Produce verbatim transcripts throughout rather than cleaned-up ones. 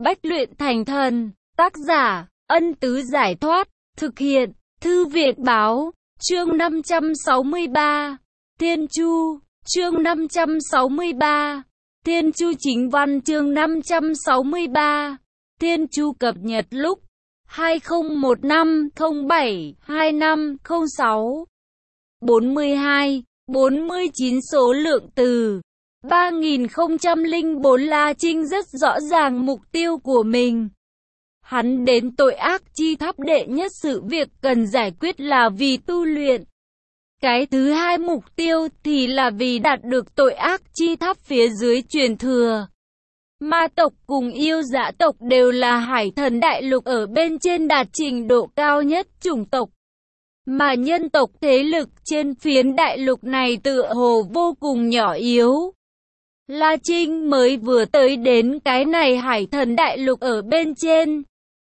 Bách luyện thành thần. Tác giả, Ân Tứ Giải Thoát. Thực hiện, Thư viện Báo. Chương năm trăm sáu mươi ba. Thiên Chu. Chương năm trăm sáu mươi ba. Thiên Chu chính văn. Chương năm trăm sáu mươi ba. Thiên Chu cập nhật lúc hai không một năm không bảy hai năm không sáu. bốn mươi hai, bốn mươi chín số lượng từ. ba nghìn không trăm lẻ bốn. La Trinh rất rõ ràng mục tiêu của mình. Hắn đến tội ác chi tháp đệ nhất sự việc cần giải quyết là vì tu luyện. Cái thứ hai mục tiêu thì là vì đạt được tội ác chi tháp phía dưới truyền thừa. Ma tộc cùng yêu dã tộc đều là hải thần đại lục ở bên trên đạt trình độ cao nhất chủng tộc. Mà nhân tộc thế lực trên phiến đại lục này tựa hồ vô cùng nhỏ yếu. La Trinh mới vừa tới đến cái này hải thần đại lục ở bên trên.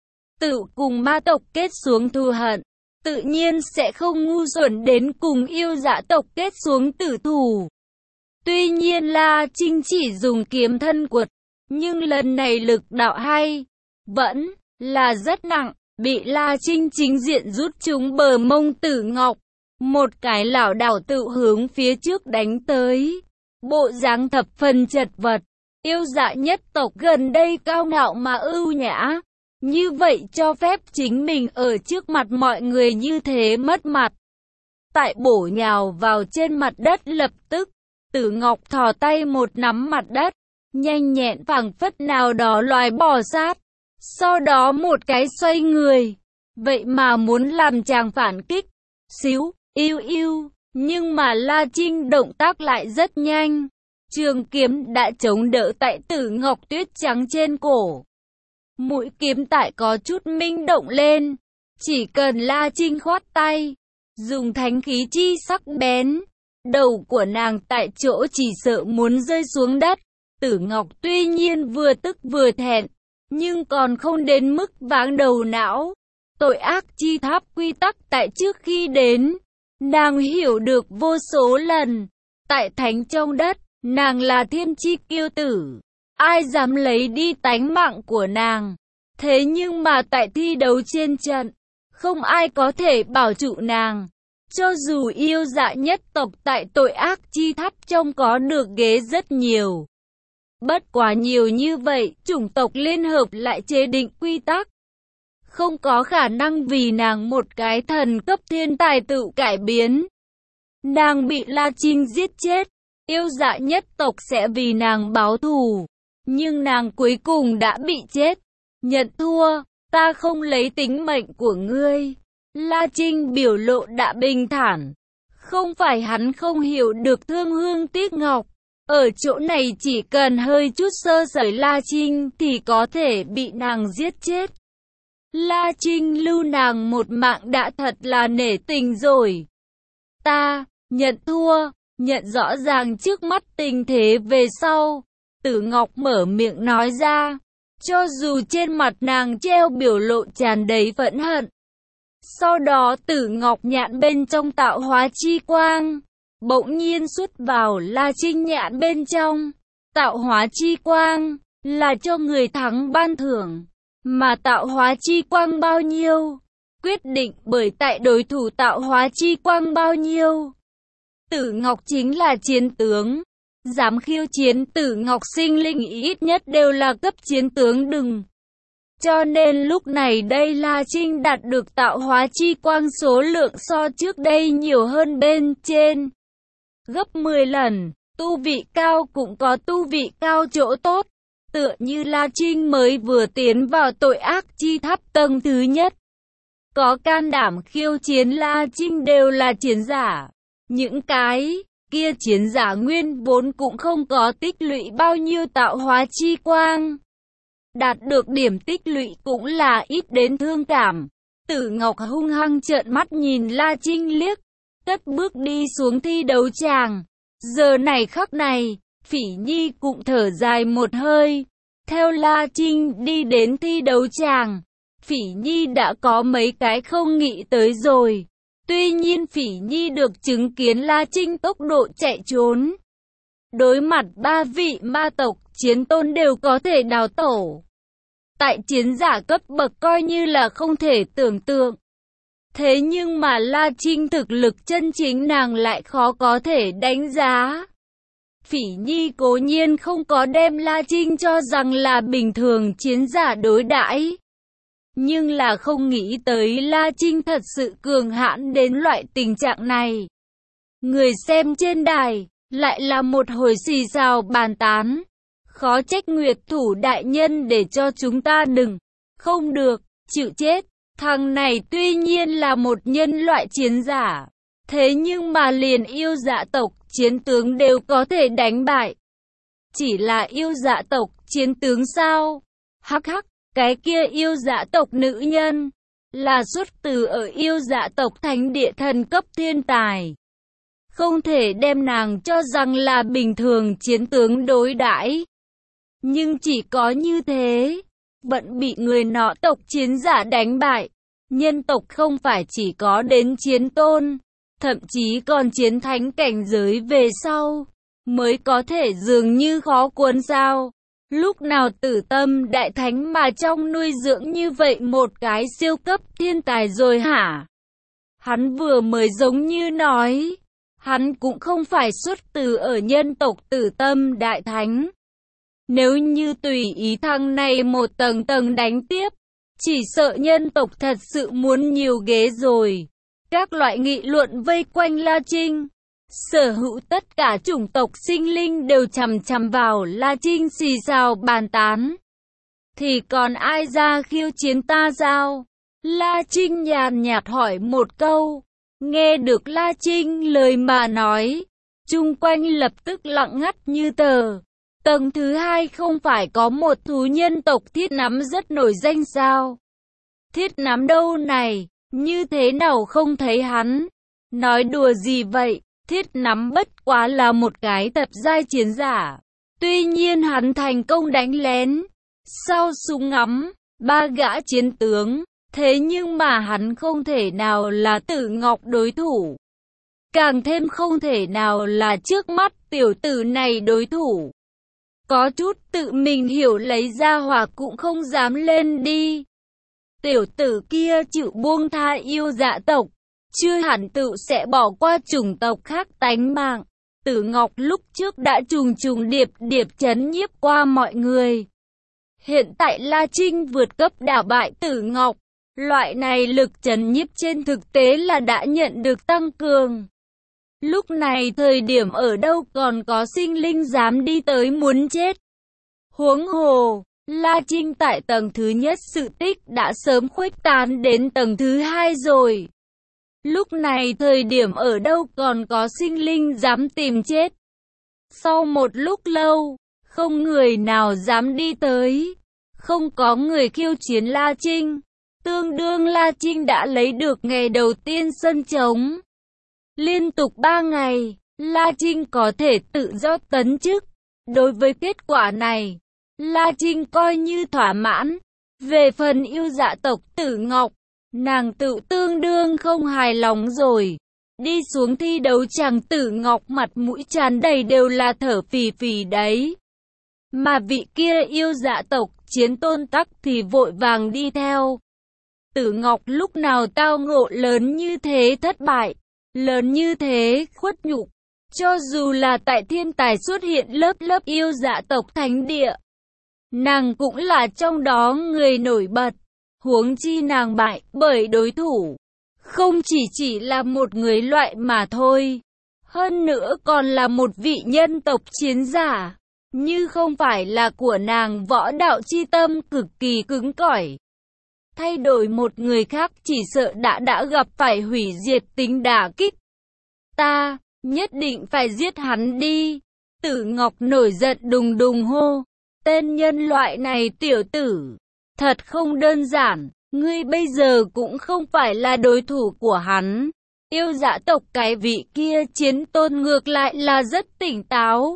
Tự cùng ma tộc kết xuống thù hận, tự nhiên sẽ không ngu xuẩn đến cùng yêu dã tộc kết xuống tử thủ. Tuy nhiên La Trinh chỉ dùng kiếm thân quật, nhưng lần này lực đạo hay, vẫn là rất nặng, bị La Trinh chính diện rút trúng bờ mông Tử Ngọc. Một cái lảo đảo tự hướng phía trước đánh tới. Bộ dáng thập phần chật vật, yêu dạ nhất tộc gần đây cao ngạo mà ưu nhã. Như vậy cho phép chính mình ở trước mặt mọi người như thế mất mặt. Tại bổ nhào vào trên mặt đất lập tức, Tử Ngọc thò tay một nắm mặt đất, nhanh nhẹn phảng phất nào đó loài bò sát. Sau đó một cái xoay người, vậy mà muốn làm chàng phản kích. Xíu, yêu yêu, nhưng mà La Trinh động tác lại rất nhanh. Trường kiếm đã chống đỡ tại Tử Ngọc tuyết trắng trên cổ. Mũi kiếm tại có chút minh động lên. Chỉ cần La Trinh khoát tay, dùng thánh khí chi sắc bén, đầu của nàng tại chỗ chỉ sợ muốn rơi xuống đất. Tử Ngọc tuy nhiên vừa tức vừa thẹn, nhưng còn không đến mức váng đầu não. Tội ác chi tháp quy tắc tại trước khi đến, nàng hiểu được vô số lần. Tại thánh trong đất, nàng là thiên chi kiêu tử, ai dám lấy đi tánh mạng của nàng. Thế nhưng mà tại thi đấu trên trận, không ai có thể bảo trụ nàng. Cho dù yêu dạ nhất tộc tại tội ác chi tháp trong có được ghế rất nhiều. Bất quá nhiều như vậy, chủng tộc liên hợp lại chế định quy tắc. Không có khả năng vì nàng một cái thần cấp thiên tài tự cải biến. Nàng bị La Trinh giết chết, yêu dạ nhất tộc sẽ vì nàng báo thù. Nhưng nàng cuối cùng đã bị chết. Nhận thua, ta không lấy tính mệnh của ngươi. La Trinh biểu lộ đã bình thản. Không phải hắn không hiểu được thương hương tiếc ngọc. Ở chỗ này chỉ cần hơi chút sơ sẩy La Trinh thì có thể bị nàng giết chết. La Trinh lưu nàng một mạng đã thật là nể tình rồi. Ta, nhận thua, nhận rõ ràng trước mắt tình thế về sau. Tử Ngọc mở miệng nói ra. Cho dù trên mặt nàng treo biểu lộ tràn đầy phẫn hận. Sau đó Tử Ngọc nhãn bên trong tạo hóa chi quang bỗng nhiên xuất vào La Trinh nhãn bên trong. Tạo hóa chi quang là cho người thắng ban thưởng, mà tạo hóa chi quang bao nhiêu quyết định bởi tại đối thủ tạo hóa chi quang bao nhiêu. Tử Ngọc chính là chiến tướng, dám khiêu chiến Tử Ngọc sinh linh ít nhất đều là cấp chiến tướng đừng. Cho nên lúc này đây La Trinh đạt được tạo hóa chi quang số lượng so trước đây nhiều hơn bên trên gấp mười lần. Tu vị cao cũng có tu vị cao chỗ tốt. Tựa như La Trinh mới vừa tiến vào tội ác chi tháp tầng thứ nhất. Có can đảm khiêu chiến La Trinh đều là chiến giả. Những cái kia chiến giả nguyên vốn cũng không có tích lũy bao nhiêu tạo hóa chi quang. Đạt được điểm tích lũy cũng là ít đến thương cảm. Tử Ngọc hung hăng trợn mắt nhìn La Trinh liếc, cất bước đi xuống thi đấu tràng. Giờ này khắc này, Phỉ Nhi cũng thở dài một hơi. Theo La Trinh đi đến thi đấu tràng, Phỉ Nhi đã có mấy cái không nghĩ tới rồi. Tuy nhiên Phỉ Nhi được chứng kiến La Trinh tốc độ chạy trốn. Đối mặt ba vị ma tộc chiến tôn đều có thể đào tổ. tại chiến giả cấp bậc coi như là không thể tưởng tượng. Thế nhưng mà La Trinh thực lực chân chính nàng lại khó có thể đánh giá. Phỉ Nhi cố nhiên không có đem La Trinh cho rằng là bình thường chiến giả đối đãi, nhưng là không nghĩ tới La Trinh thật sự cường hãn đến loại tình trạng này. Người xem trên đài, lại là một hồi xì xào bàn tán. Khó trách Nguyệt Thủ đại nhân để cho chúng ta đừng, không được, chịu chết. Thằng này tuy nhiên là một nhân loại chiến giả, thế nhưng mà liền yêu dạ tộc chiến tướng đều có thể đánh bại. Chỉ là yêu dạ tộc chiến tướng sao? Hắc hắc, cái kia yêu dạ tộc nữ nhân là xuất từ ở yêu dạ tộc thánh địa thần cấp thiên tài. Không thể đem nàng cho rằng là bình thường chiến tướng đối đãi. Nhưng chỉ có như thế, vẫn bị người nọ tộc chiến giả đánh bại. Nhân tộc không phải chỉ có đến chiến tôn, thậm chí còn chiến thánh cảnh giới về sau, mới có thể dường như khó cuốn sao. Lúc nào Tử Tâm đại thánh mà trong nuôi dưỡng như vậy một cái siêu cấp thiên tài rồi hả? Hắn vừa mới giống như nói, hắn cũng không phải xuất từ ở nhân tộc Tử Tâm đại thánh. Nếu như tùy ý thằng này một tầng tầng đánh tiếp, chỉ sợ nhân tộc thật sự muốn nhiều ghế rồi. Các loại nghị luận vây quanh La Trinh. Sở hữu tất cả chủng tộc sinh linh đều chằm chằm vào La Trinh xì xào bàn tán. Thì còn ai ra khiêu chiến ta sao? La Trinh nhàn nhạt hỏi một câu. Nghe được La Trinh lời mà nói, chung quanh lập tức lặng ngắt như tờ. Tầng thứ hai không phải có một thú nhân tộc Thiết Nắm rất nổi danh sao? Thiết Nắm đâu này? Như thế nào không thấy hắn? Nói đùa gì vậy? Thiết Nắm bất quá là một cái tập giai chiến giả. Tuy nhiên hắn thành công đánh lén sau súng ngắm ba gã chiến tướng. Thế nhưng mà hắn không thể nào là Tử Ngọc đối thủ. Càng thêm không thể nào là trước mắt tiểu tử này đối thủ. Có chút tự mình hiểu lấy ra hỏa cũng không dám lên đi. Tiểu tử kia chịu buông tha yêu dạ tộc, chưa hẳn tự sẽ bỏ qua chủng tộc khác tánh mạng. Tử Ngọc lúc trước đã trùng trùng điệp điệp chấn nhiếp qua mọi người. Hiện tại La Trinh vượt cấp đả bại Tử Ngọc. Loại này lực chấn nhiếp trên thực tế là đã nhận được tăng cường. Lúc này thời điểm ở đâu còn có sinh linh dám đi tới muốn chết. Huống hồ, La Trinh tại tầng thứ nhất sự tích đã sớm khuếch tán đến tầng thứ hai rồi. Lúc này thời điểm ở đâu còn có sinh linh dám tìm chết. Sau một lúc lâu, không người nào dám đi tới. Không có người khiêu chiến La Trinh. Tương đương La Trinh đã lấy được ngày đầu tiên sân trống. Liên tục ba ngày, La Trinh có thể tự do tấn chức. Đối với kết quả này, La Trinh coi như thỏa mãn. Về phần yêu dạ tộc Tử Ngọc, nàng tự tương đương không hài lòng rồi. Đi xuống thi đấu chàng Tử Ngọc mặt mũi tràn đầy đều là thở phì phì đấy. Mà vị kia yêu dạ tộc chiến tôn tắc thì vội vàng đi theo. Tử Ngọc lúc nào tao ngộ lớn như thế thất bại, lớn như thế khuất nhục. Cho dù là tại thiên tài xuất hiện lớp lớp yêu dạ tộc thánh địa, nàng cũng là trong đó người nổi bật. Huống chi nàng bại bởi đối thủ, không chỉ chỉ là một người loại mà thôi. Hơn nữa còn là một vị nhân tộc chiến giả. Như không phải là của nàng võ đạo chi tâm cực kỳ cứng cỏi. Thay đổi một người khác chỉ sợ đã đã gặp phải hủy diệt tính đả kích. Ta, nhất định phải giết hắn đi. Tử Ngọc nổi giận đùng đùng hô. Tên nhân loại này tiểu tử, thật không đơn giản. Ngươi bây giờ cũng không phải là đối thủ của hắn. Yêu dạ tộc cái vị kia chiến tôn ngược lại là rất tỉnh táo.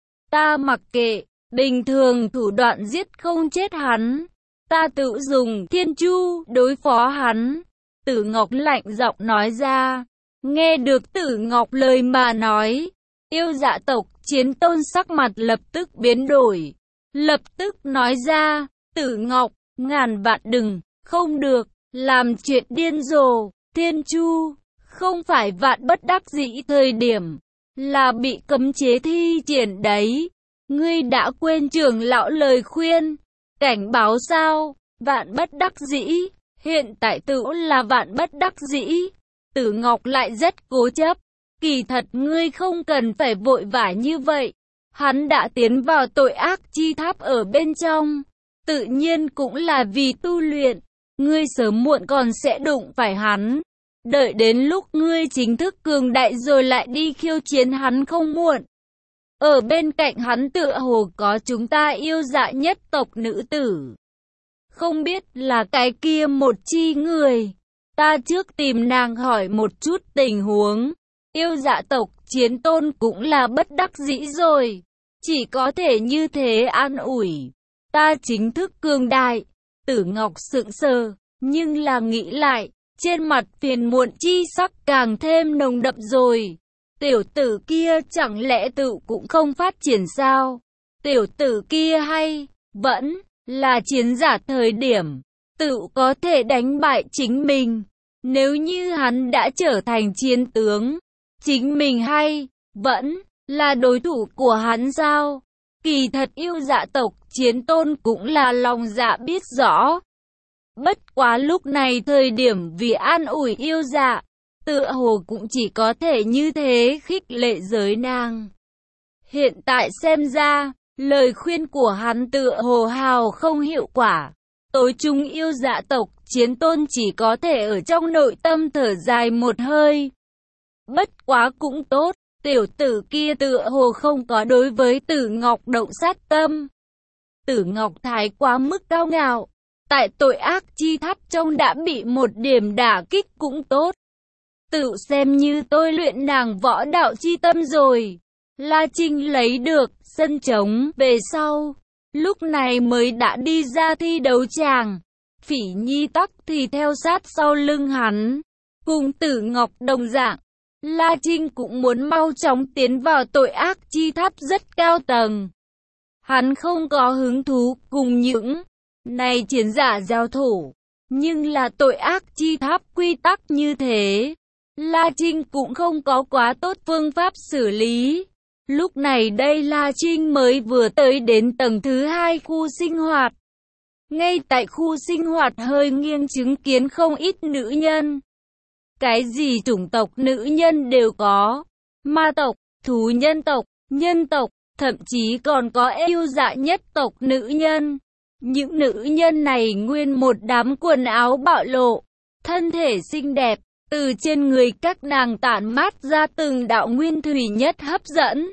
Ta mặc kệ, bình thường thủ đoạn giết không chết hắn. Ta tự dùng thiên chu đối phó hắn. Tử Ngọc lạnh giọng nói ra. Nghe được Tử Ngọc lời mà nói, yêu dạ tộc chiến tôn sắc mặt lập tức biến đổi. Lập tức nói ra, Tử Ngọc, ngàn vạn đừng, không được, làm chuyện điên rồ. Thiên Chu, không phải vạn bất đắc dĩ thời điểm, là bị cấm chế thi triển đấy. Ngươi đã quên trưởng lão lời khuyên, cảnh báo sao? Vạn bất đắc dĩ, hiện tại tự là vạn bất đắc dĩ. Tử Ngọc lại rất cố chấp. Kỳ thật ngươi không cần phải vội vã như vậy. Hắn đã tiến vào tội ác chi tháp ở bên trong, tự nhiên cũng là vì tu luyện. Ngươi sớm muộn còn sẽ đụng phải hắn. Đợi đến lúc ngươi chính thức cường đại rồi lại đi khiêu chiến hắn không muộn. Ở bên cạnh hắn tựa hồ có chúng ta yêu dạ nhất tộc nữ tử. Không biết là cái kia một chi người. Ta trước tìm nàng hỏi một chút tình huống. Yêu dạ tộc chiến tôn cũng là bất đắc dĩ rồi. Chỉ có thể như thế an ủi. Ta chính thức cường đại. Tử Ngọc sững sờ, nhưng là nghĩ lại, trên mặt phiền muộn chi sắc càng thêm nồng đậm rồi. Tiểu tử kia chẳng lẽ tự cũng không phát triển sao? Tiểu tử kia hay, vẫn là chiến giả thời điểm, tự có thể đánh bại chính mình. Nếu như hắn đã trở thành chiến tướng, chính mình hay, vẫn là đối thủ của hắn sao? Kỳ thật yêu dạ tộc chiến tôn cũng là lòng dạ biết rõ. Bất quá lúc này thời điểm vì an ủi yêu dạ, tựa hồ cũng chỉ có thể như thế khích lệ giới nàng. Hiện tại xem ra, lời khuyên của hắn tựa hồ hào không hiệu quả. Tối trung yêu dạ tộc chiến tôn chỉ có thể ở trong nội tâm thở dài một hơi. Bất quá cũng tốt, tiểu tử kia tựa hồ không có đối với Tử Ngọc động sát tâm. Tử Ngọc thái quá mức cao ngạo, tại tội ác chi tháp trong đã bị một điểm đả kích cũng tốt. Tự xem như tôi luyện nàng võ đạo chi tâm rồi. La Trinh lấy được sân trống về sau, lúc này mới đã đi ra thi đấu tràng. Phỉ Nhi tắc thì theo sát sau lưng hắn, cùng Tử Ngọc đồng dạng. La Trinh cũng muốn mau chóng tiến vào tội ác chi tháp rất cao tầng. Hắn không có hứng thú cùng những này chiến giả giao thủ, nhưng là tội ác chi tháp quy tắc như thế, La Trinh cũng không có quá tốt phương pháp xử lý. Lúc này đây La Trinh mới vừa tới đến tầng thứ hai khu sinh hoạt. Ngay tại khu sinh hoạt hơi nghiêng chứng kiến không ít nữ nhân. Cái gì chủng tộc nữ nhân đều có. Ma tộc, thú nhân tộc, nhân tộc, thậm chí còn có yêu dạ nhất tộc nữ nhân. Những nữ nhân này nguyên một đám quần áo bạo lộ, thân thể xinh đẹp, từ trên người các nàng tản mát ra từng đạo nguyên thủy nhất hấp dẫn.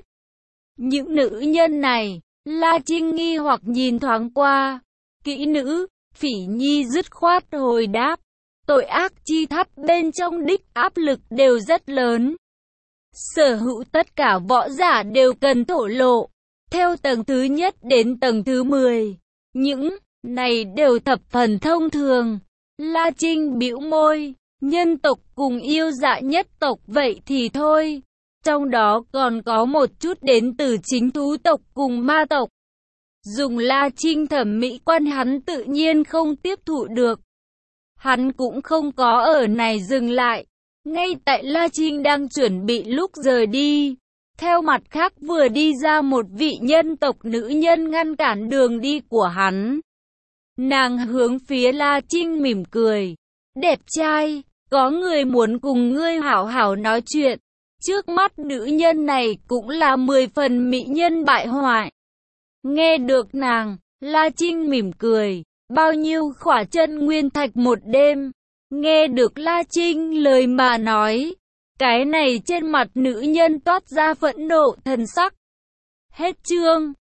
Những nữ nhân này, La Trinh nghi hoặc nhìn thoáng qua. Kỹ nữ, Phỉ Nhi dứt khoát hồi đáp. Tội ác chi tháp bên trong đích áp lực đều rất lớn. Sở hữu tất cả võ giả đều cần thổ lộ. Theo tầng thứ nhất đến tầng thứ mười. Những này đều thập phần thông thường. La Trinh bĩu môi. Nhân tộc cùng yêu dạ nhất tộc vậy thì thôi. Trong đó còn có một chút đến từ chính thú tộc cùng ma tộc. Dùng La Trinh thẩm mỹ quan hắn tự nhiên không tiếp thụ được. Hắn cũng không có ở này dừng lại. Ngay tại La Trinh đang chuẩn bị lúc rời đi, theo mặt khác vừa đi ra một vị nhân tộc nữ nhân ngăn cản đường đi của hắn. Nàng hướng phía La Trinh mỉm cười. Đẹp trai, có người muốn cùng ngươi hảo hảo nói chuyện. Trước mắt nữ nhân này cũng là mười phần mỹ nhân bại hoại. Nghe được nàng, La Trinh mỉm cười. Bao nhiêu khỏa chân nguyên thạch một đêm. Nghe được La Trinh lời mà nói, cái này trên mặt nữ nhân toát ra phẫn nộ thần sắc. Hết chương.